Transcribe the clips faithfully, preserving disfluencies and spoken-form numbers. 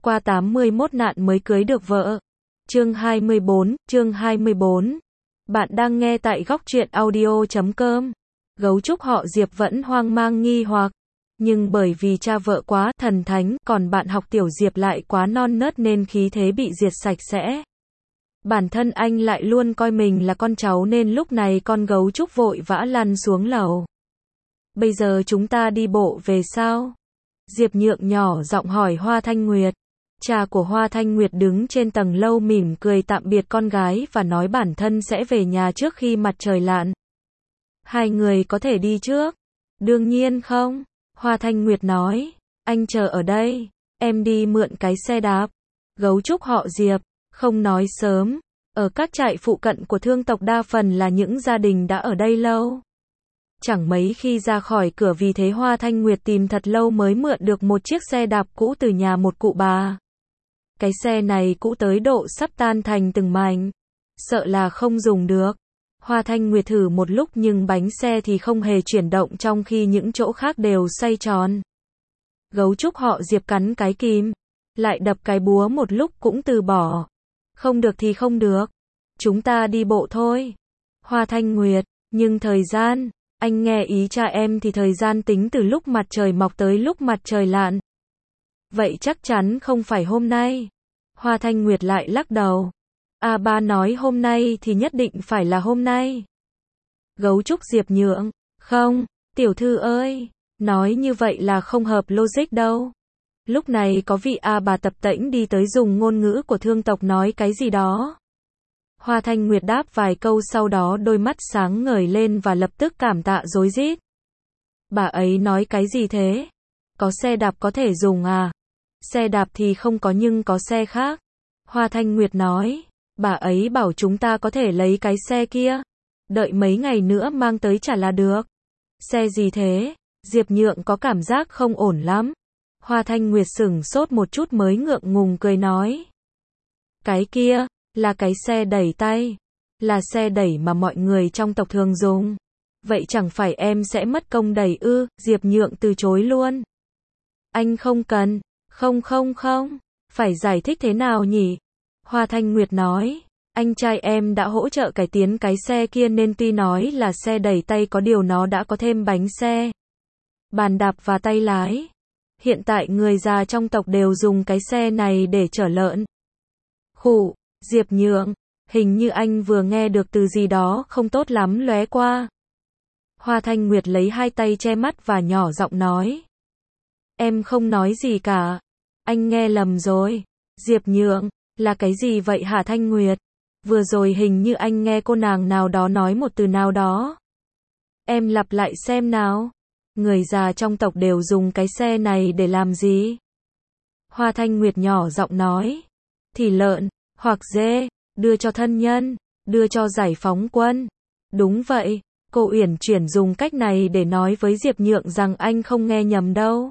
qua tám mươi mốt nạn mới cưới được vợ. Chương hai mươi bốn, chương hai mươi bốn. Bạn đang nghe tại góc truyện audio chấm com. Gấu trúc họ Diệp vẫn hoang mang nghi hoặc. Nhưng bởi vì cha vợ quá thần thánh, còn bạn học tiểu Diệp lại quá non nớt nên khí thế bị diệt sạch sẽ. Bản thân anh lại luôn coi mình là con cháu nên lúc này con gấu trúc vội vã lăn xuống lầu. Bây giờ chúng ta đi bộ về sao? Diệp Nhượng nhỏ giọng hỏi Hoa Thanh Nguyệt. Cha của Hoa Thanh Nguyệt đứng trên tầng lâu mỉm cười tạm biệt con gái và nói bản thân sẽ về nhà trước khi mặt trời lặn. Hai người có thể đi trước? Đương nhiên không. Hoa Thanh Nguyệt nói. Anh chờ ở đây. Em đi mượn cái xe đạp. Gấu trúc họ Diệp. Không nói sớm. Ở các trại phụ cận của thương tộc đa phần là những gia đình đã ở đây lâu. Chẳng mấy khi ra khỏi cửa, vì thế Hoa Thanh Nguyệt tìm thật lâu mới mượn được một chiếc xe đạp cũ từ nhà một cụ bà. Cái xe này cũ tới độ sắp tan thành từng mảnh. Sợ là không dùng được. Hoa Thanh Nguyệt thử một lúc nhưng bánh xe thì không hề chuyển động trong khi những chỗ khác đều xoay tròn. Gấu trúc họ Diệp cắn cái kìm. Lại đập cái búa một lúc cũng từ bỏ. Không được thì không được. Chúng ta đi bộ thôi. Hoa Thanh Nguyệt, nhưng thời gian, anh nghe ý cha em thì thời gian tính từ lúc mặt trời mọc tới lúc mặt trời lặn. Vậy chắc chắn không phải hôm nay. Hoa Thanh Nguyệt lại lắc đầu. À, ba nói hôm nay thì nhất định phải là hôm nay. Gấu trúc Diệp Nhượng, không, tiểu thư ơi, nói như vậy là không hợp logic đâu. Lúc này có vị A bà tập tễnh đi tới dùng ngôn ngữ của thương tộc nói cái gì đó. Hoa Thanh Nguyệt đáp vài câu sau đó đôi mắt sáng ngời lên và lập tức cảm tạ rối rít. Bà ấy nói cái gì thế? Có xe đạp có thể dùng à? Xe đạp thì không có nhưng có xe khác. Hoa Thanh Nguyệt nói. Bà ấy bảo chúng ta có thể lấy cái xe kia. Đợi mấy ngày nữa mang tới trả là được. Xe gì thế? Diệp Nhượng có cảm giác không ổn lắm. Hoa Thanh Nguyệt sửng sốt một chút mới ngượng ngùng cười nói. Cái kia, là cái xe đẩy tay. Là xe đẩy mà mọi người trong tộc thường dùng. Vậy chẳng phải em sẽ mất công đẩy ư? Diệp Nhượng từ chối luôn. Anh không cần. Không không không. Phải giải thích thế nào nhỉ? Hoa Thanh Nguyệt nói. Anh trai em đã hỗ trợ cải tiến cái xe kia nên tuy nói là xe đẩy tay có điều nó đã có thêm bánh xe, bàn đạp và tay lái. Hiện tại người già trong tộc đều dùng cái xe này để chở lợn. Khụ, Diệp Nhượng, hình như anh vừa nghe được từ gì đó không tốt lắm lóe qua. Hoa Thanh Nguyệt lấy hai tay che mắt và nhỏ giọng nói. Em không nói gì cả. Anh nghe lầm rồi. Diệp Nhượng, là cái gì vậy hả Thanh Nguyệt? Vừa rồi hình như anh nghe cô nàng nào đó nói một từ nào đó. Em lặp lại xem nào. Người già trong tộc đều dùng cái xe này để làm gì? Hoa Thanh Nguyệt nhỏ giọng nói. Thì lợn, hoặc dê, đưa cho thân nhân, đưa cho giải phóng quân. Đúng vậy, cô Uyển chuyển dùng cách này để nói với Diệp Nhượng rằng anh không nghe nhầm đâu.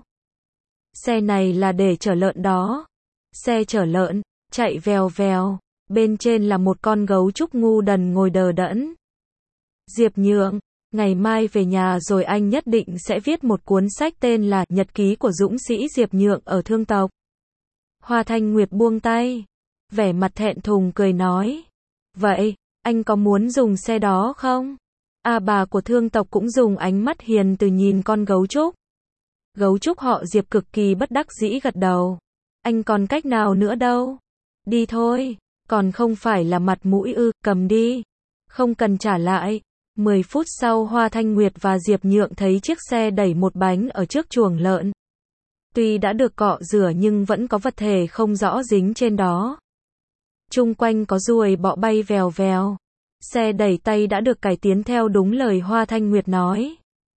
Xe này là để chở lợn đó. Xe chở lợn, chạy vèo vèo, bên trên là một con gấu trúc ngu đần ngồi đờ đẫn. Diệp Nhượng, ngày mai về nhà rồi anh nhất định sẽ viết một cuốn sách tên là Nhật ký của dũng sĩ Diệp Nhượng ở thương tộc. Hoa Thanh Nguyệt buông tay, vẻ mặt thẹn thùng cười nói. Vậy, anh có muốn dùng xe đó không? À, bà của thương tộc cũng dùng ánh mắt hiền từ nhìn con gấu trúc. Gấu trúc họ Diệp cực kỳ bất đắc dĩ gật đầu. Anh còn cách nào nữa đâu. Đi thôi, còn không phải là mặt mũi ư, cầm đi. Không cần trả lại. Mười phút sau Hoa Thanh Nguyệt và Diệp Nhượng thấy chiếc xe đẩy một bánh ở trước chuồng lợn. Tuy đã được cọ rửa nhưng vẫn có vật thể không rõ dính trên đó. Chung quanh có ruồi bọ bay vèo vèo. Xe đẩy tay đã được cải tiến theo đúng lời Hoa Thanh Nguyệt nói.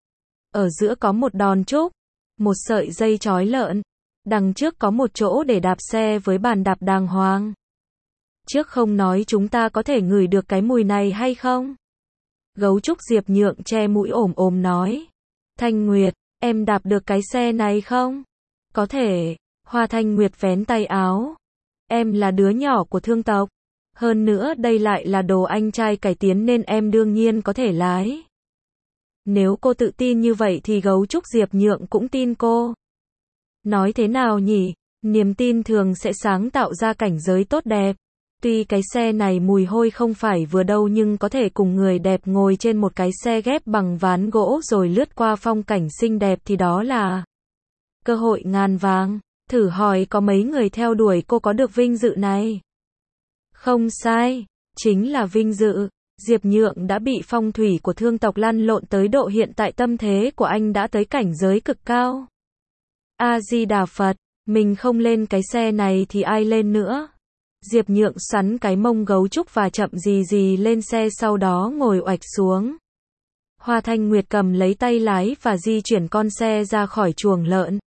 Ở giữa có một đòn trúc, một sợi dây trói lợn. Đằng trước có một chỗ để đạp xe với bàn đạp đàng hoàng. Trước không nói chúng ta có thể ngửi được cái mùi này hay không? Gấu trúc Diệp Nhượng che mũi ồm ồm nói. Thanh Nguyệt, em đạp được cái xe này không? Có thể. Hoa Thanh Nguyệt vén tay áo. Em là đứa nhỏ của thương tộc. Hơn nữa đây lại là đồ anh trai cải tiến nên em đương nhiên có thể lái. Nếu cô tự tin như vậy thì gấu trúc Diệp Nhượng cũng tin cô. Nói thế nào nhỉ? Niềm tin thường sẽ sáng tạo ra cảnh giới tốt đẹp. Tuy cái xe này mùi hôi không phải vừa đâu nhưng có thể cùng người đẹp ngồi trên một cái xe ghép bằng ván gỗ rồi lướt qua phong cảnh xinh đẹp thì đó là cơ hội ngàn vàng. Thử hỏi có mấy người theo đuổi cô có được vinh dự này? Không sai, chính là vinh dự. Diệp Nhượng đã bị phong thủy của thương tộc lăn lộn tới độ hiện tại tâm thế của anh đã tới cảnh giới cực cao. A-di-đà Phật, mình không lên cái xe này thì ai lên nữa? Diệp Nhượng xoắn cái mông gấu trúc và chậm gì gì lên xe sau đó ngồi oạch xuống. Hoa Thanh Nguyệt cầm lấy tay lái và di chuyển con xe ra khỏi chuồng lợn.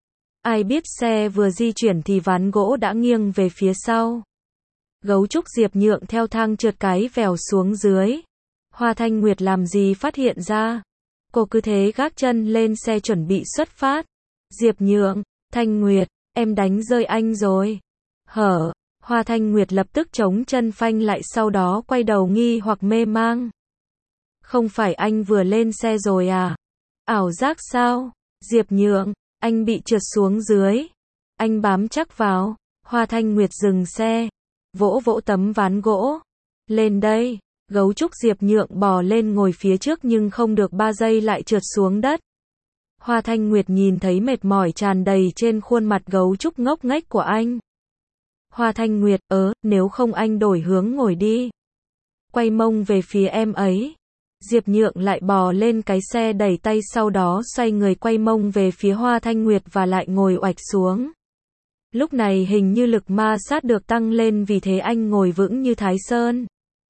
Ai biết xe vừa di chuyển thì ván gỗ đã nghiêng về phía sau. Gấu trúc Diệp Nhượng theo thang trượt cái vèo xuống dưới. Hoa Thanh Nguyệt làm gì phát hiện ra. Cô cứ thế gác chân lên xe chuẩn bị xuất phát. Diệp Nhượng, Thanh Nguyệt, em đánh rơi anh rồi. Hở, Hoa Thanh Nguyệt lập tức chống chân phanh lại sau đó quay đầu nghi hoặc mê mang. Không phải anh vừa lên xe rồi à? Ảo giác sao? Diệp Nhượng, anh bị trượt xuống dưới. Anh bám chắc vào. Hoa Thanh Nguyệt dừng xe. Vỗ vỗ tấm ván gỗ. Lên đây. Gấu trúc Diệp Nhượng bò lên ngồi phía trước nhưng không được ba giây lại trượt xuống đất. Hoa Thanh Nguyệt nhìn thấy mệt mỏi tràn đầy trên khuôn mặt gấu trúc ngốc nghếch của anh. Hoa Thanh Nguyệt, ớ, nếu không anh đổi hướng ngồi đi. Quay mông về phía em ấy. Diệp Nhượng lại bò lên cái xe đẩy tay sau đó xoay người quay mông về phía Hoa Thanh Nguyệt và lại ngồi oạch xuống. Lúc này hình như lực ma sát được tăng lên vì thế anh ngồi vững như Thái Sơn.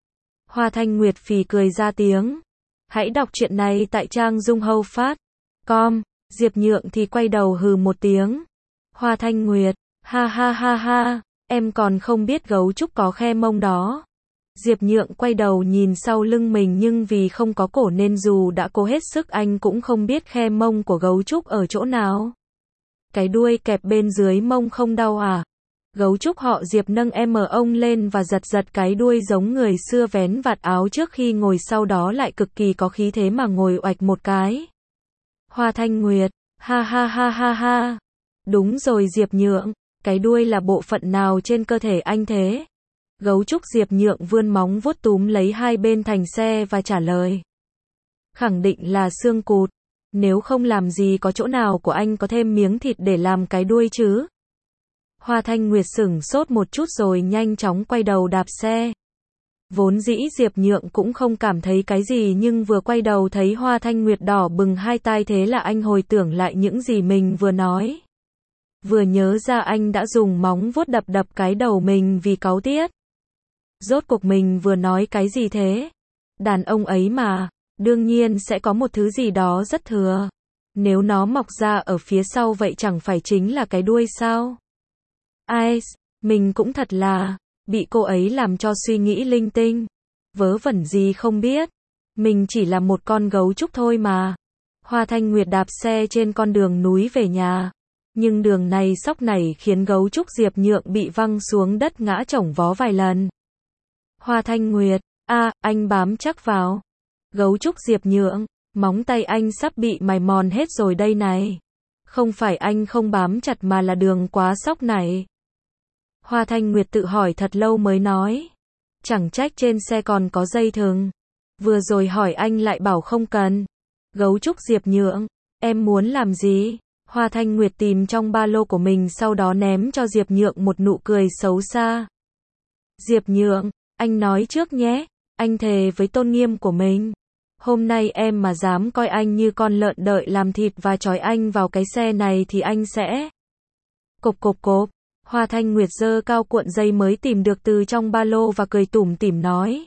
Hoa Thanh Nguyệt phì cười ra tiếng. Hãy đọc truyện này tại trang dung hâu phát chấm com. Diệp Nhượng thì quay đầu hừ một tiếng. Hoa Thanh Nguyệt, ha ha ha ha, em còn không biết gấu trúc có khe mông đó. Diệp Nhượng quay đầu nhìn sau lưng mình nhưng vì không có cổ nên dù đã cố hết sức anh cũng không biết khe mông của gấu trúc ở chỗ nào. Cái đuôi kẹp bên dưới mông không đau à? Gấu trúc họ Diệp nâng em ở ông lên và giật giật cái đuôi giống người xưa vén vạt áo trước khi ngồi sau đó lại cực kỳ có khí thế mà ngồi oạch một cái. Hoa Thanh Nguyệt, ha ha ha ha ha. Đúng rồi Diệp Nhượng, cái đuôi là bộ phận nào trên cơ thể anh thế? Gấu trúc Diệp Nhượng vươn móng vuốt túm lấy hai bên thành xe và trả lời. Khẳng định là xương cụt. Nếu không làm gì có chỗ nào của anh có thêm miếng thịt để làm cái đuôi chứ? Hoa Thanh Nguyệt sửng sốt một chút rồi nhanh chóng quay đầu đạp xe. Vốn dĩ Diệp Nhượng cũng không cảm thấy cái gì nhưng vừa quay đầu thấy Hoa Thanh Nguyệt đỏ bừng hai tai thế là anh hồi tưởng lại những gì mình vừa nói. Vừa nhớ ra anh đã dùng móng vuốt đập đập cái đầu mình vì cáu tiết. Rốt cuộc mình vừa nói cái gì thế? Đàn ông ấy mà, đương nhiên sẽ có một thứ gì đó rất thừa. Nếu nó mọc ra ở phía sau vậy chẳng phải chính là cái đuôi sao? Ai, mình cũng thật là, bị cô ấy làm cho suy nghĩ linh tinh. Vớ vẩn gì không biết. Mình chỉ là một con gấu trúc thôi mà. Hoa Thanh Nguyệt đạp xe trên con đường núi về nhà. Nhưng đường này sóc nảy khiến gấu trúc Diệp Nhượng bị văng xuống đất ngã chổng vó vài lần. Hoa Thanh Nguyệt, a, anh bám chắc vào. Gấu trúc Diệp Nhượng, móng tay anh sắp bị mài mòn hết rồi đây này. Không phải anh không bám chặt mà là đường quá sóc nảy. Hoa Thanh Nguyệt tự hỏi thật lâu mới nói. Chẳng trách trên xe còn có dây thừng. Vừa rồi hỏi anh lại bảo không cần. Gấu trúc Diệp Nhượng, em muốn làm gì? Hoa Thanh Nguyệt tìm trong ba lô của mình sau đó ném cho Diệp Nhượng một nụ cười xấu xa. Diệp Nhượng, anh nói trước nhé. Anh thề với tôn nghiêm của mình. Hôm nay em mà dám coi anh như con lợn đợi làm thịt và trói anh vào cái xe này thì anh sẽ... Cộp cộp cộp. Hoa Thanh Nguyệt giơ cao cuộn dây mới tìm được từ trong ba lô và cười tủm tỉm nói.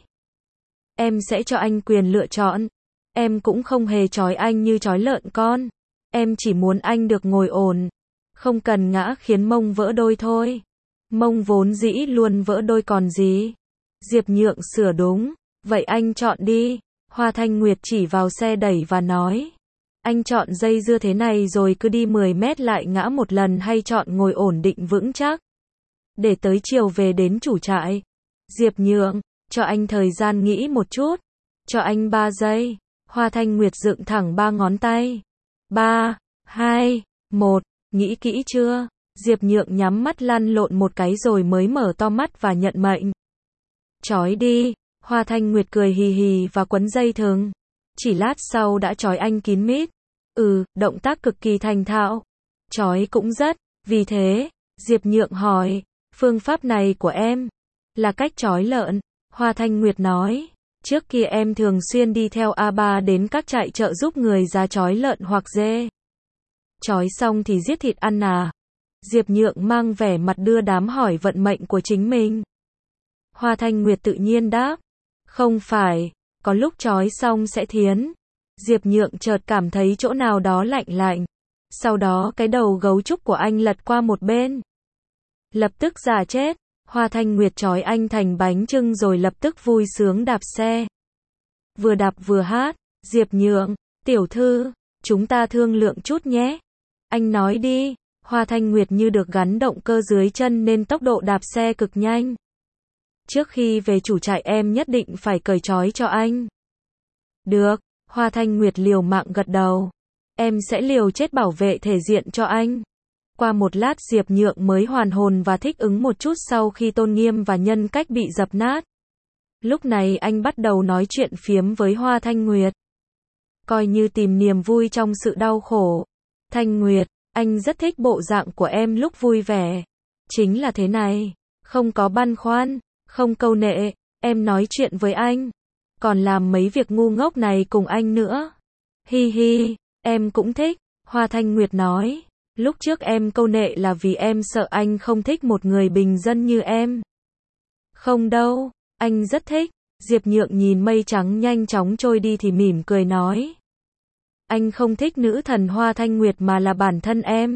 Em sẽ cho anh quyền lựa chọn. Em cũng không hề trói anh như trói lợn con. Em chỉ muốn anh được ngồi ổn. Không cần ngã khiến mông vỡ đôi thôi. Mông vốn dĩ luôn vỡ đôi còn gì. Diệp Nhượng sửa đúng. Vậy anh chọn đi. Hoa Thanh Nguyệt chỉ vào xe đẩy và nói. Anh chọn dây dưa thế này rồi cứ đi mười mét lại ngã một lần hay chọn ngồi ổn định vững chắc. Để tới chiều về đến chủ trại. Diệp Nhượng, cho anh thời gian nghĩ một chút. Cho anh ba giây. Hoa Thanh Nguyệt dựng thẳng ba ngón tay. ba, hai, một, nghĩ kỹ chưa? Diệp Nhượng nhắm mắt lăn lộn một cái rồi mới mở to mắt và nhận mệnh. Trói đi, Hoa Thanh Nguyệt cười hì hì và quấn dây thừng. Chỉ lát sau đã trói anh kín mít. Ừ, động tác cực kỳ thành thạo. Trói cũng rất, vì thế, Diệp Nhượng hỏi, phương pháp này của em là cách trói lợn. Hoa Thanh Nguyệt nói, trước kia em thường xuyên đi theo a ba đến các trại chợ giúp người ra trói lợn hoặc dê. Trói xong thì giết thịt ăn à? Diệp Nhượng mang vẻ mặt đưa đám hỏi vận mệnh của chính mình. Hoa Thanh Nguyệt tự nhiên đáp, không phải, có lúc trói xong sẽ thiến. Diệp Nhượng chợt cảm thấy chỗ nào đó lạnh lạnh. Sau đó cái đầu gấu trúc của anh lật qua một bên. Lập tức giả chết. Hoa Thanh Nguyệt trói anh thành bánh chưng rồi lập tức vui sướng đạp xe. Vừa đạp vừa hát, Diệp Nhượng, tiểu thư, chúng ta thương lượng chút nhé. Anh nói đi. Hoa Thanh Nguyệt như được gắn động cơ dưới chân nên tốc độ đạp xe cực nhanh. Trước khi về chủ trại em nhất định phải cởi trói cho anh. Được, Hoa Thanh Nguyệt liều mạng gật đầu. Em sẽ liều chết bảo vệ thể diện cho anh. Qua một lát Diệp Nhượng mới hoàn hồn và thích ứng một chút sau khi tôn nghiêm và nhân cách bị dập nát. Lúc này anh bắt đầu nói chuyện phiếm với Hoa Thanh Nguyệt. Coi như tìm niềm vui trong sự đau khổ. Thanh Nguyệt, anh rất thích bộ dạng của em lúc vui vẻ. Chính là thế này, không có băn khoăn, không câu nệ, em nói chuyện với anh. Còn làm mấy việc ngu ngốc này cùng anh nữa. Hi hi, em cũng thích, Hoa Thanh Nguyệt nói. Lúc trước em câu nệ là vì em sợ anh không thích một người bình dân như em. Không đâu, anh rất thích. Diệp Nhượng nhìn mây trắng nhanh chóng trôi đi thì mỉm cười nói. Anh không thích nữ thần Hoa Thanh Nguyệt mà là bản thân em.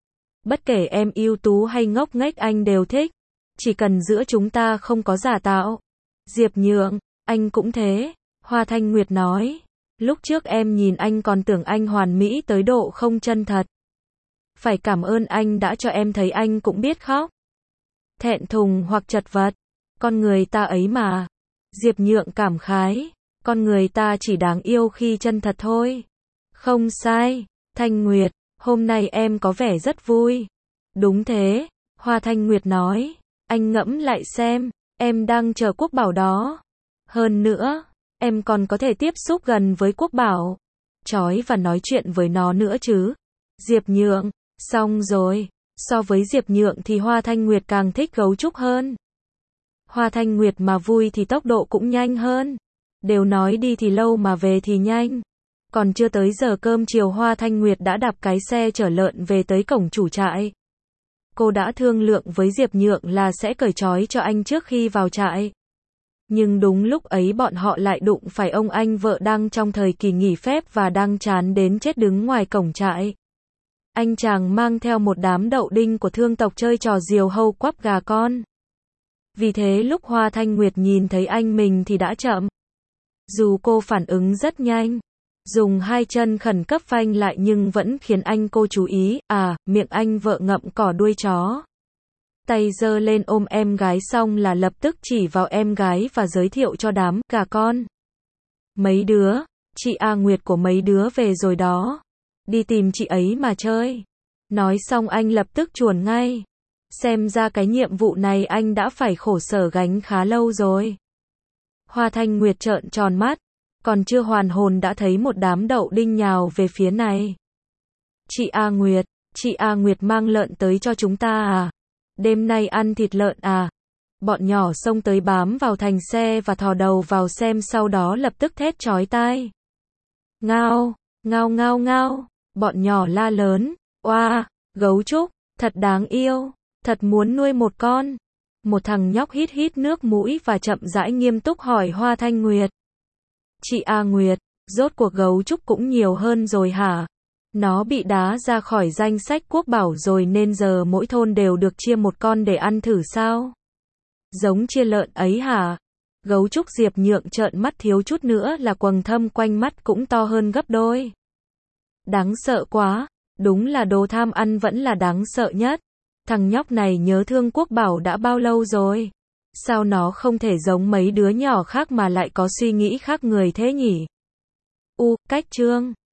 Bất kể em ưu tú hay ngốc nghếch anh đều thích. Chỉ cần giữa chúng ta không có giả tạo. Diệp Nhượng, anh cũng thế. Hoa Thanh Nguyệt nói. Lúc trước em nhìn anh còn tưởng anh hoàn mỹ tới độ không chân thật. Phải cảm ơn anh đã cho em thấy anh cũng biết khóc. Thẹn thùng hoặc chật vật. Con người ta ấy mà. Diệp Nhượng cảm khái. Con người ta chỉ đáng yêu khi chân thật thôi. Không sai. Thanh Nguyệt, hôm nay em có vẻ rất vui. Đúng thế. Hoa Thanh Nguyệt nói. Anh ngẫm lại xem. Em đang chờ Quốc Bảo đó. Hơn nữa, em còn có thể tiếp xúc gần với Quốc Bảo. Chói và nói chuyện với nó nữa chứ. Diệp Nhượng. Xong rồi. So với Diệp Nhượng thì Hoa Thanh Nguyệt càng thích gấu trúc hơn. Hoa Thanh Nguyệt mà vui thì tốc độ cũng nhanh hơn. Đều nói đi thì lâu mà về thì nhanh. Còn chưa tới giờ cơm chiều Hoa Thanh Nguyệt đã đạp cái xe chở lợn về tới cổng chủ trại. Cô đã thương lượng với Diệp Nhượng là sẽ cởi trói cho anh trước khi vào trại. Nhưng đúng lúc ấy bọn họ lại đụng phải ông anh vợ đang trong thời kỳ nghỉ phép và đang chán đến chết đứng ngoài cổng trại. Anh chàng mang theo một đám đậu đinh của thương tộc chơi trò diều hâu quắp gà con. Vì thế lúc Hoa Thanh Nguyệt nhìn thấy anh mình thì đã chậm. Dù cô phản ứng rất nhanh, dùng hai chân khẩn cấp phanh lại nhưng vẫn khiến anh cô chú ý, à, miệng anh vợ ngậm cỏ đuôi chó. Tay giơ lên ôm em gái xong là lập tức chỉ vào em gái và giới thiệu cho đám gà con. Mấy đứa, chị A Nguyệt của mấy đứa về rồi đó. Đi tìm chị ấy mà chơi. Nói xong anh lập tức chuồn ngay. Xem ra cái nhiệm vụ này anh đã phải khổ sở gánh khá lâu rồi. Hoa Thanh Nguyệt trợn tròn mắt. Còn chưa hoàn hồn đã thấy một đám đậu đinh nhào về phía này. Chị A Nguyệt, chị A Nguyệt mang lợn tới cho chúng ta à? Đêm nay ăn thịt lợn à? Bọn nhỏ xông tới bám vào thành xe và thò đầu vào xem sau đó lập tức thét chói tai. Ngao, ngao ngao ngao, bọn nhỏ la lớn, oa, gấu trúc, thật đáng yêu, thật muốn nuôi một con. Một thằng nhóc hít hít nước mũi và chậm rãi nghiêm túc hỏi Hoa Thanh Nguyệt. Chị A Nguyệt, rốt cuộc gấu trúc cũng nhiều hơn rồi hả? Nó bị đá ra khỏi danh sách quốc bảo rồi nên giờ mỗi thôn đều được chia một con để ăn thử sao? Giống chia lợn ấy hả? Gấu trúc Diệp Nhượng trợn mắt thiếu chút nữa là quầng thâm quanh mắt cũng to hơn gấp đôi. Đáng sợ quá, đúng là đồ tham ăn vẫn là đáng sợ nhất. Thằng nhóc này nhớ thương quốc bảo đã bao lâu rồi? Sao nó không thể giống mấy đứa nhỏ khác mà lại có suy nghĩ khác người thế nhỉ? U, cách chương